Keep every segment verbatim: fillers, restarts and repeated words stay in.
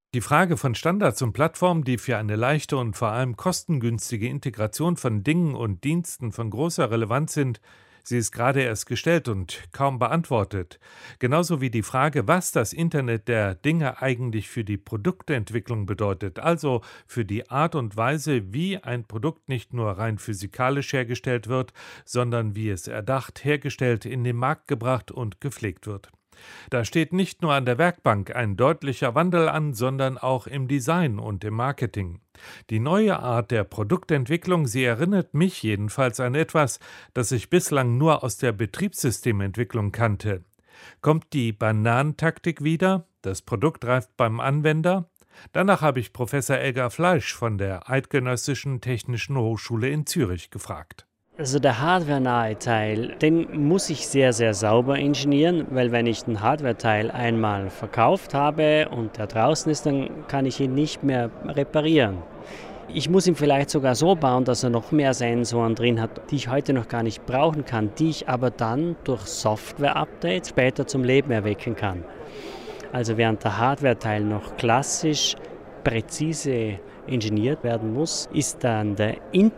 Die Frage von Standards und Plattformen, die für eine leichte und vor allem kostengünstige Integration von Dingen und Diensten von großer Relevanz sind, sie ist gerade erst gestellt und kaum beantwortet. Genauso wie die Frage, was das Internet der Dinge eigentlich für die Produktentwicklung bedeutet, also für die Art und Weise, wie ein Produkt nicht nur rein physikalisch hergestellt wird, sondern wie es erdacht, hergestellt, in den Markt gebracht und gepflegt wird. Da steht nicht nur an der Werkbank ein deutlicher Wandel an, sondern auch im Design und im Marketing. Die neue Art der Produktentwicklung, sie erinnert mich jedenfalls an etwas, das ich bislang nur aus der Betriebssystementwicklung kannte. Kommt die Bananentaktik wieder? Das Produkt reift beim Anwender? Danach habe ich Professor Elgar Fleisch von der Eidgenössischen Technischen Hochschule in Zürich gefragt. Also der hardwarenahe Teil, den muss ich sehr, sehr sauber ingenieren, weil wenn ich den Hardware-Teil einmal verkauft habe und der draußen ist, dann kann ich ihn nicht mehr reparieren. Ich muss ihn vielleicht sogar so bauen, dass er noch mehr Sensoren drin hat, die ich heute noch gar nicht brauchen kann, die ich aber dann durch Software-Updates später zum Leben erwecken kann. Also während der Hardware-Teil noch klassisch präzise ingeniert werden muss, ist dann der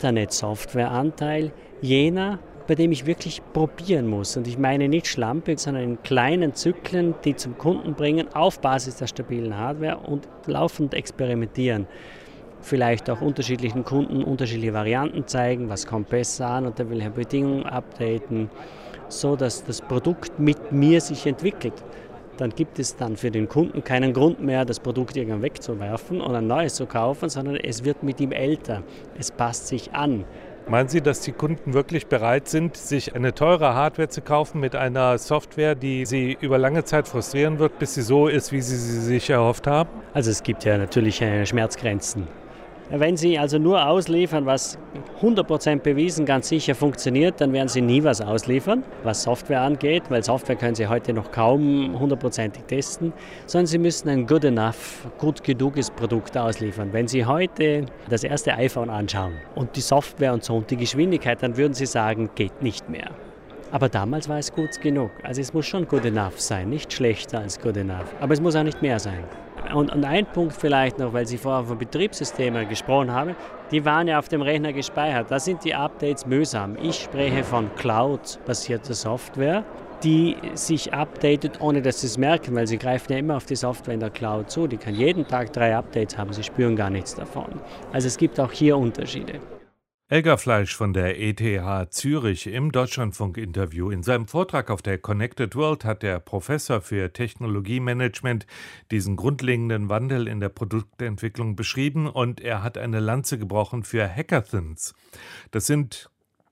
Internet-Software-Anteil jener, bei dem ich wirklich probieren muss. Und ich meine nicht schlampig, sondern in kleinen Zyklen, die zum Kunden bringen, auf Basis der stabilen Hardware und laufend experimentieren. Vielleicht auch unterschiedlichen Kunden unterschiedliche Varianten zeigen, was kommt besser an, unter welchen Bedingungen updaten, so dass das Produkt mit mir sich entwickelt. Dann gibt es dann für den Kunden keinen Grund mehr, das Produkt irgendwann wegzuwerfen und ein neues zu kaufen, sondern es wird mit ihm älter. Es passt sich an. Meinen Sie, dass die Kunden wirklich bereit sind, sich eine teure Hardware zu kaufen mit einer Software, die sie über lange Zeit frustrieren wird, bis sie so ist, wie sie sie sich erhofft haben? Also es gibt ja natürlich Schmerzgrenzen. Wenn Sie also nur ausliefern, was hundert Prozent bewiesen ganz sicher funktioniert, dann werden Sie nie was ausliefern, was Software angeht, weil Software können Sie heute noch kaum hundertprozentig testen, sondern Sie müssen ein good enough, gut genuges Produkt ausliefern. Wenn Sie heute das erste iPhone anschauen und die Software und so und die Geschwindigkeit, dann würden Sie sagen, geht nicht mehr. Aber damals war es gut genug. Also es muss schon good enough sein, nicht schlechter als good enough, aber es muss auch nicht mehr sein. Und, und ein Punkt vielleicht noch, weil Sie vorher von Betriebssystemen gesprochen haben, die waren ja auf dem Rechner gespeichert. Da sind die Updates mühsam. Ich spreche von Cloud-basierter Software, die sich updatet, ohne dass Sie es merken, weil Sie greifen ja immer auf die Software in der Cloud zu. Die kann jeden Tag drei Updates haben, Sie spüren gar nichts davon. Also es gibt auch hier Unterschiede. Elgar Fleisch von der E T H Zürich im Deutschlandfunk-Interview. In seinem Vortrag auf der Connected World hat der Professor für Technologiemanagement diesen grundlegenden Wandel in der Produktentwicklung beschrieben und er hat eine Lanze gebrochen für Hackathons. Das sind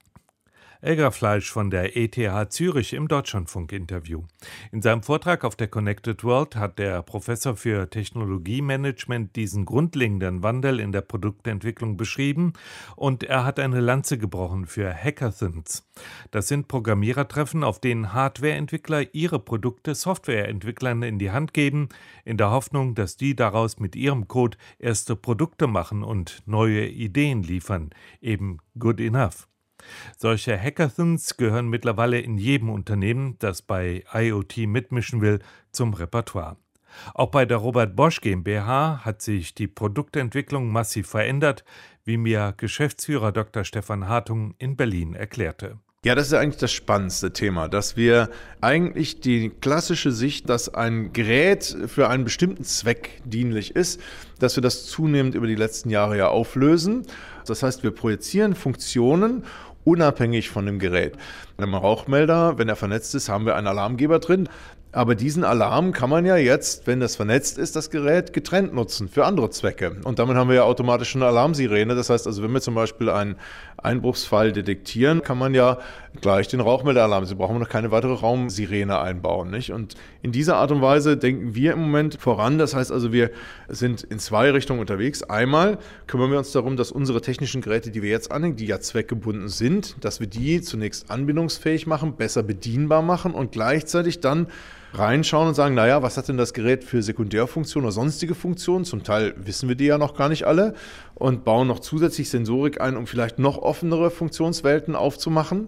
Elgar Fleisch von der E T H Zürich im Deutschlandfunk-Interview. In seinem Vortrag auf der Connected World hat der Professor für Technologiemanagement diesen grundlegenden Wandel in der Produktentwicklung beschrieben und er hat eine Lanze gebrochen für Hackathons. Das sind Programmierertreffen, auf denen Hardwareentwickler ihre Produkte Softwareentwicklern in die Hand geben, in der Hoffnung, dass die daraus mit ihrem Code erste Produkte machen und neue Ideen liefern, eben good enough. Solche Hackathons gehören mittlerweile in jedem Unternehmen, das bei IoT mitmischen will, zum Repertoire. Auch bei der Robert Bosch GmbH hat sich die Produktentwicklung massiv verändert, wie mir Geschäftsführer Doktor Stefan Hartung in Berlin erklärte. Ja, das ist eigentlich das spannendste Thema, dass wir eigentlich die klassische Sicht, dass ein Gerät für einen bestimmten Zweck dienlich ist, dass wir das zunehmend über die letzten Jahre ja auflösen. Das heißt, wir projizieren Funktionen unabhängig von dem Gerät. Beim Rauchmelder, wenn er vernetzt ist, haben wir einen Alarmgeber drin. Aber diesen Alarm kann man ja jetzt, wenn das vernetzt ist, das Gerät getrennt nutzen für andere Zwecke. Und damit haben wir ja automatisch eine Alarmsirene. Das heißt also, wenn wir zum Beispiel einen Einbruchsfall detektieren, kann man ja gleich den Rauchmelderalarm. Sie brauchen noch keine weitere Raumsirene einbauen, nicht? Und in dieser Art und Weise denken wir im Moment voran. Das heißt also, wir sind in zwei Richtungen unterwegs. Einmal kümmern wir uns darum, dass unsere technischen Geräte, die wir jetzt anhängen, die ja zweckgebunden sind, dass wir die zunächst anbindungsfähig machen, besser bedienbar machen und gleichzeitig dann reinschauen und sagen, naja, was hat denn das Gerät für Sekundärfunktionen oder sonstige Funktionen? Zum Teil wissen wir die ja noch gar nicht alle und bauen noch zusätzlich Sensorik ein, um vielleicht noch offenere Funktionswelten aufzumachen.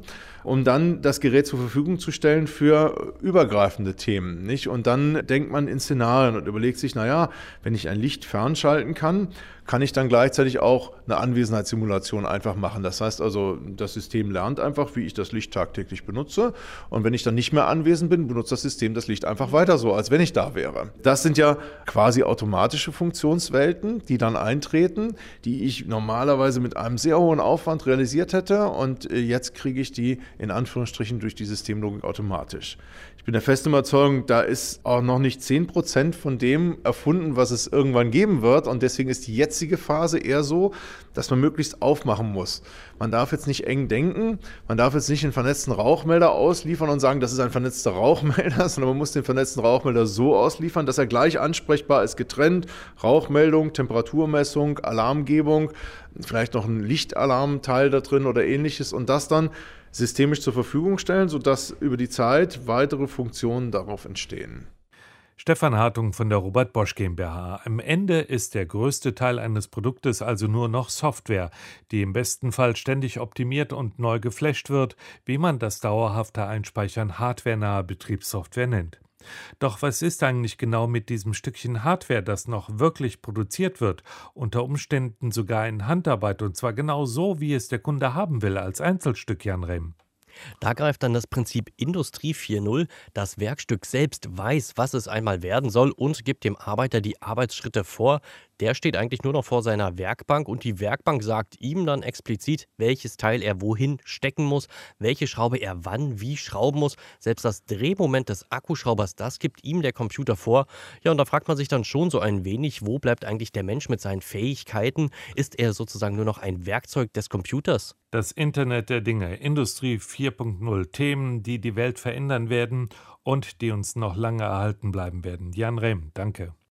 um dann das Gerät zur Verfügung zu stellen für übergreifende Themen, nicht? Und dann denkt man in Szenarien und überlegt sich, naja, wenn ich ein Licht fernschalten kann, kann ich dann gleichzeitig auch eine Anwesenheitssimulation einfach machen. Das heißt also, das System lernt einfach, wie ich das Licht tagtäglich benutze. Und wenn ich dann nicht mehr anwesend bin, benutzt das System das Licht einfach weiter so, als wenn ich da wäre. Das sind ja quasi automatische Funktionswelten, die dann eintreten, die ich normalerweise mit einem sehr hohen Aufwand realisiert hätte. Und jetzt kriege ich die in Anführungsstrichen durch die Systemlogik automatisch. Ich bin der festen Überzeugung, da ist auch noch nicht zehn Prozent von dem erfunden, was es irgendwann geben wird. Und deswegen ist die jetzige Phase eher so, dass man möglichst aufmachen muss. Man darf jetzt nicht eng denken, man darf jetzt nicht einen vernetzten Rauchmelder ausliefern und sagen, das ist ein vernetzter Rauchmelder, sondern man muss den vernetzten Rauchmelder so ausliefern, dass er gleich ansprechbar ist, getrennt, Rauchmeldung, Temperaturmessung, Alarmgebung, vielleicht noch ein Lichtalarmteil da drin oder ähnliches und das dann systemisch zur Verfügung stellen, sodass über die Zeit weitere Funktionen darauf entstehen. Stefan Hartung von der Robert Bosch GmbH. Am Ende ist der größte Teil eines Produktes also nur noch Software, die im besten Fall ständig optimiert und neu geflasht wird, wie man das dauerhafte Einspeichern hardwarenaher Betriebssoftware nennt. Doch was ist eigentlich genau mit diesem Stückchen Hardware, das noch wirklich produziert wird, unter Umständen sogar in Handarbeit und zwar genau so, wie es der Kunde haben will, als Einzelstück, Jan Rehm? Da greift dann das Prinzip Industrie vier Punkt null. Das Werkstück selbst weiß, was es einmal werden soll und gibt dem Arbeiter die Arbeitsschritte vor. Der steht eigentlich nur noch vor seiner Werkbank und die Werkbank sagt ihm dann explizit, welches Teil er wohin stecken muss, welche Schraube er wann wie schrauben muss. Selbst das Drehmoment des Akkuschraubers, das gibt ihm der Computer vor. Ja, und da fragt man sich dann schon so ein wenig, wo bleibt eigentlich der Mensch mit seinen Fähigkeiten? Ist er sozusagen nur noch ein Werkzeug des Computers? Das Internet der Dinge, Industrie vier Punkt null, Themen, die die Welt verändern werden und die uns noch lange erhalten bleiben werden. Jan Rehm, danke.